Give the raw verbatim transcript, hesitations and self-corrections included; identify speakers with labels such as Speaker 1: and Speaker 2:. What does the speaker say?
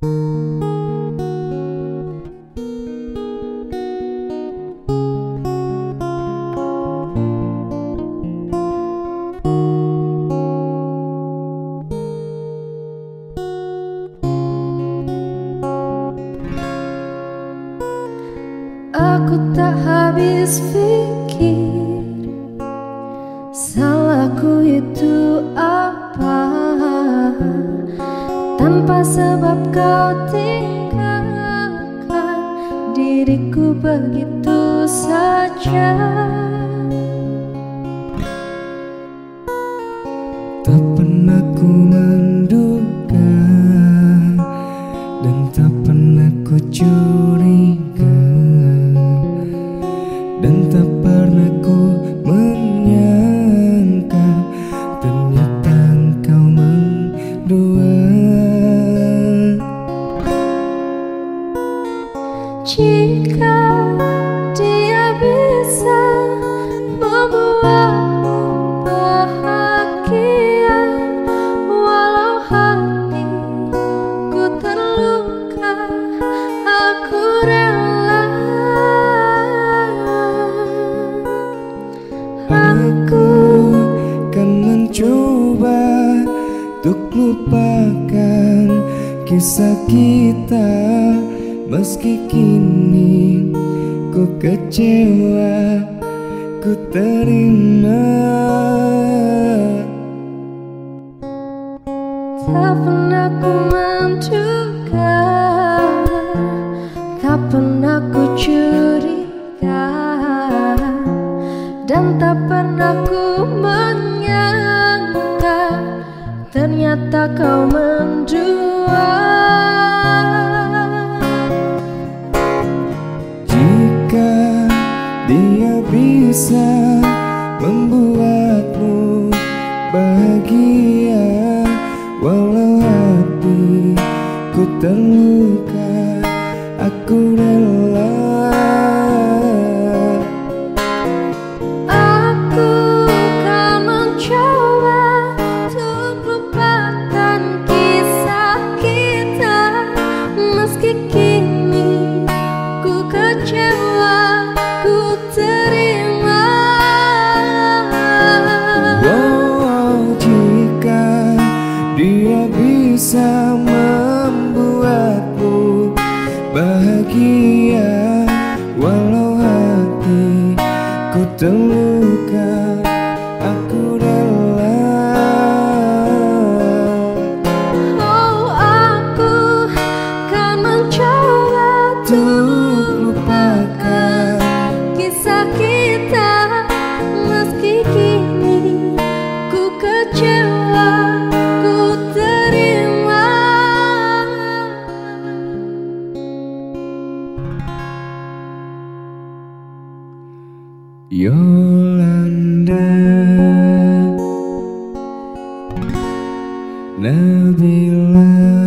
Speaker 1: Aku tak habis pikir salahku itu apa. Tanpa sebab kau tinggalkan diriku begitu saja.
Speaker 2: Tak pernah ku menduga dan tak pernah ku curiga, dan tak pernah ku menyangka ternyata engkau mendua.
Speaker 1: Jika dia bisa membuatmu bahagia, walau hatiku terluka, aku rela.
Speaker 2: Aku kan mencoba untuk lupakan kisah kita, meski kini ku kecewa, ku terima.
Speaker 1: Tak pernah ku menduga, tak pernah ku curiga, dan tak pernah ku menyangka ternyata kau mendua.
Speaker 2: Jika dia bisa membuatmu bahagia, walau hatiku terluka, aku rela.
Speaker 1: Aku kan mencoba untuk lupakan kisah kita, meski kini ku kecewa, ku terima.
Speaker 2: Wow, jika dia bisa membuatmu bahagia, walau hatiku terluka, aku rela.
Speaker 1: Oh, aku kan mencoba untuk
Speaker 2: lupakan
Speaker 1: kisah kita, meski kini ku kecewa, ku terima.
Speaker 2: Yolanda, Nabila.